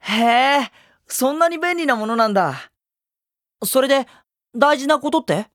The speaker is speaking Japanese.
へえ、そんなに便利なものなんだ。それで、大事なことって？